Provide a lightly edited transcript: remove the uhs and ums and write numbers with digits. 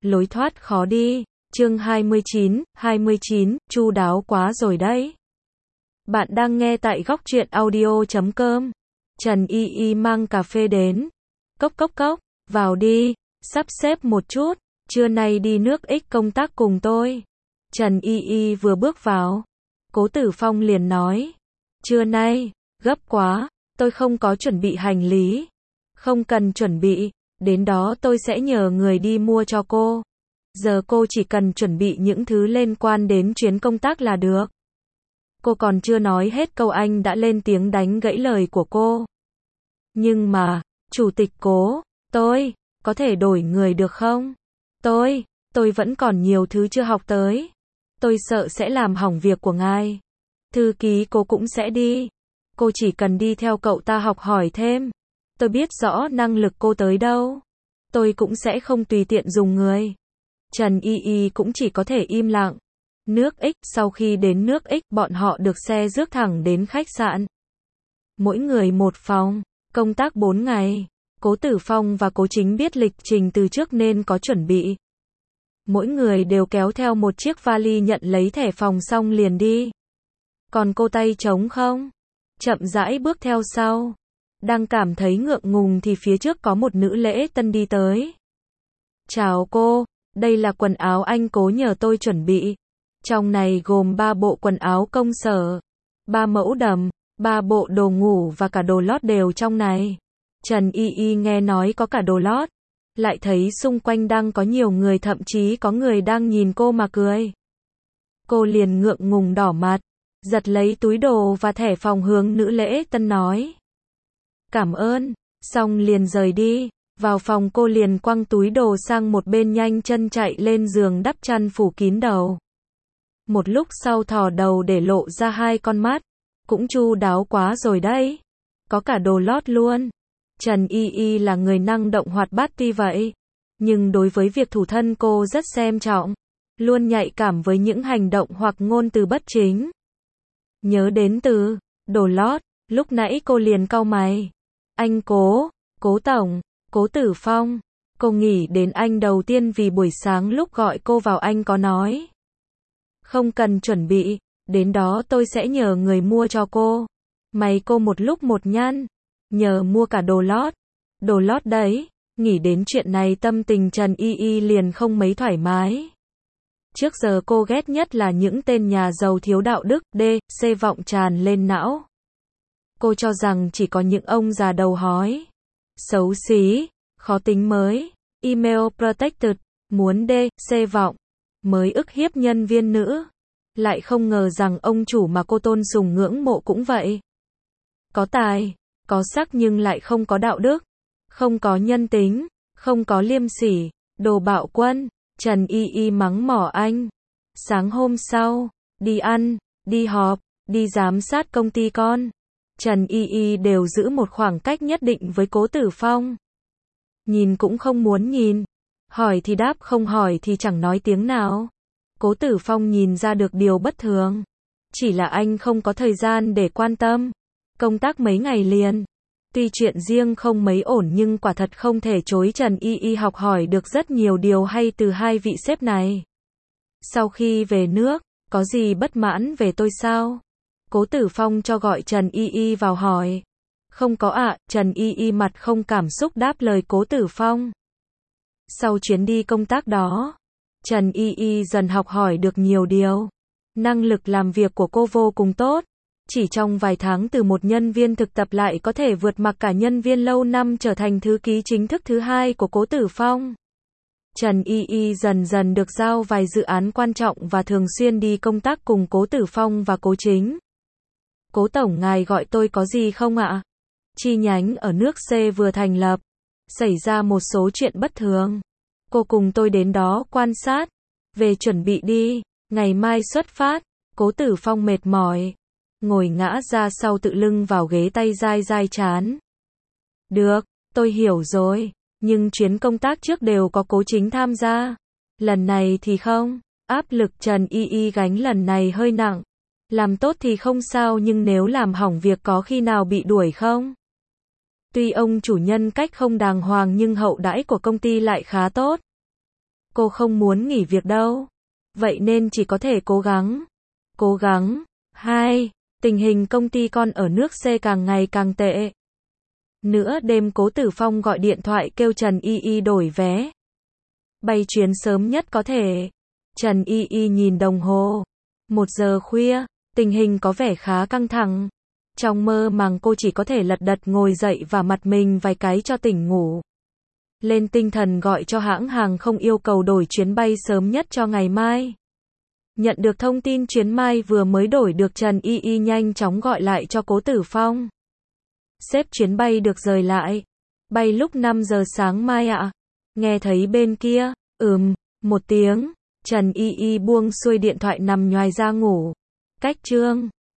lối thoát khó đi. Chương 29, chu đáo quá rồi đấy. Bạn đang nghe tại góc truyện audio.com. Trần Y Y mang cà phê đến. Cốc cốc cốc, vào đi, sắp xếp một chút, trưa nay đi nước X công tác cùng tôi. Trần Y Y vừa bước vào, Cố Tử Phong liền nói, trưa nay, gấp quá, tôi không có chuẩn bị hành lý. Không cần chuẩn bị, đến đó tôi sẽ nhờ người đi mua cho cô. Giờ cô chỉ cần chuẩn bị những thứ liên quan đến chuyến công tác là được. Cô còn chưa nói hết câu anh đã lên tiếng đánh gãy lời của cô. Nhưng mà, Chủ tịch Cố, tôi, có thể đổi người được không? Tôi vẫn còn nhiều thứ chưa học tới. Tôi sợ sẽ làm hỏng việc của ngài. Thư ký Cố cũng sẽ đi. Cô chỉ cần đi theo cậu ta học hỏi thêm. Tôi biết rõ năng lực cô tới đâu. Tôi cũng sẽ không tùy tiện dùng người. Trần Y Y cũng chỉ có thể im lặng. Nước X, sau khi đến nước X, bọn họ được xe rước thẳng đến khách sạn. Mỗi người một phòng, công tác 4 ngày. Cố Tử Phong và Cố Chính biết lịch trình từ trước nên có chuẩn bị. Mỗi người đều kéo theo một chiếc vali nhận lấy thẻ phòng xong liền đi. Còn cô tay trống không? Chậm rãi bước theo sau. Đang cảm thấy ngượng ngùng thì phía trước có một nữ lễ tân đi tới. Chào cô, đây là quần áo anh Cố nhờ tôi chuẩn bị. Trong này gồm 3 bộ quần áo công sở, 3 mẫu đầm, 3 bộ đồ ngủ và cả đồ lót đều trong này. Trần Y Y nghe nói có cả đồ lót, lại thấy xung quanh đang có nhiều người, thậm chí có người đang nhìn cô mà cười. Cô liền ngượng ngùng đỏ mặt, giật lấy túi đồ và thẻ phòng hướng nữ lễ tân nói. Cảm ơn, xong liền rời đi. Vào phòng cô liền quăng túi đồ sang một bên, nhanh chân chạy lên giường đắp chăn phủ kín đầu. Một lúc sau thò đầu để lộ ra 2 con mắt. Cũng chu đáo quá rồi đấy. Có cả đồ lót luôn. Trần Y Y là người năng động hoạt bát tuy vậy, nhưng đối với việc thủ thân cô rất xem trọng. Luôn nhạy cảm với những hành động hoặc ngôn từ bất chính. Nhớ đến từ đồ lót, lúc nãy cô liền cau mày. Anh Cố, Cố Tổng, Cố Tử Phong. Cô nghĩ đến anh đầu tiên vì buổi sáng lúc gọi cô vào anh có nói. Không cần chuẩn bị, đến đó tôi sẽ nhờ người mua cho cô. May cô một lúc một nhăn, nhờ mua cả đồ lót. Đồ lót đấy, nghĩ đến chuyện này tâm tình Trần Y Y liền không mấy thoải mái. Trước giờ cô ghét nhất là những tên nhà giàu thiếu đạo đức, c vọng tràn lên não. Cô cho rằng chỉ có những ông già đầu hói, xấu xí, khó tính mới, email protected, muốn c vọng, mới ức hiếp nhân viên nữ. Lại không ngờ rằng ông chủ mà cô tôn sùng ngưỡng mộ cũng vậy. Có tài, có sắc nhưng lại không có đạo đức, không có nhân tính, không có liêm sỉ, đồ bạo quân. Trần Y Y mắng mỏ anh. Sáng hôm sau, đi ăn, đi họp, đi giám sát công ty con, Trần Y Y đều giữ một khoảng cách nhất định với Cố Tử Phong. Nhìn cũng không muốn nhìn, hỏi thì đáp, không hỏi thì chẳng nói tiếng nào. Cố Tử Phong nhìn ra được điều bất thường, chỉ là anh không có thời gian để quan tâm. Công tác mấy ngày liền, tuy chuyện riêng không mấy ổn nhưng quả thật không thể chối Trần Y Y học hỏi được rất nhiều điều hay từ 2 vị sếp này. Sau khi về nước, có gì bất mãn về tôi sao? Cố Tử Phong cho gọi Trần Y Y vào hỏi. Không có ạ, Trần Y Y mặt không cảm xúc đáp lời Cố Tử Phong. Sau chuyến đi công tác đó, Trần Y Y dần học hỏi được nhiều điều. Năng lực làm việc của cô vô cùng tốt. Chỉ trong vài tháng từ một nhân viên thực tập lại có thể vượt mặt cả nhân viên lâu năm trở thành thư ký chính thức thứ 2 của Cố Tử Phong. Trần Y Y dần dần được giao vài dự án quan trọng và thường xuyên đi công tác cùng Cố Tử Phong và Cố Chính. Cố Tổng, ngài gọi tôi có gì không ạ? Chi nhánh ở nước C vừa thành lập, xảy ra một số chuyện bất thường. Cô cùng tôi đến đó quan sát. Về chuẩn bị đi, ngày mai xuất phát. Cố Tử Phong mệt mỏi, ngồi ngã ra sau tự lưng vào ghế, tay dai dai chán. Được, tôi hiểu rồi, nhưng chuyến công tác trước đều có Cố Chính tham gia. Lần này thì không, áp lực Trần Y Y gánh lần này hơi nặng. Làm tốt thì không sao nhưng nếu làm hỏng việc có khi nào bị đuổi không? Tuy ông chủ nhân cách không đàng hoàng nhưng hậu đãi của công ty lại khá tốt. Cô không muốn nghỉ việc đâu. Vậy nên chỉ có thể cố gắng. Cố gắng. 2. Tình hình công ty con ở nước C càng ngày càng tệ. Nửa đêm Cố Tử Phong gọi điện thoại kêu Trần Y Y đổi vé. Bay chuyến sớm nhất có thể. Trần Y Y nhìn đồng hồ. 1 giờ khuya, tình hình có vẻ khá căng thẳng. Trong mơ màng cô chỉ có thể lật đật ngồi dậy và mặt mình vài cái cho tỉnh ngủ. Lên tinh thần gọi cho hãng hàng không yêu cầu đổi chuyến bay sớm nhất cho ngày mai. Nhận được thông tin chuyến mai vừa mới đổi được, Trần Y Y nhanh chóng gọi lại cho Cố Tử Phong. Sếp, chuyến bay được rời lại. Bay lúc 5 giờ sáng mai ạ. Nghe thấy bên kia, một tiếng. Trần Y Y buông xuôi điện thoại nằm nhoài ra ngủ. Cách chương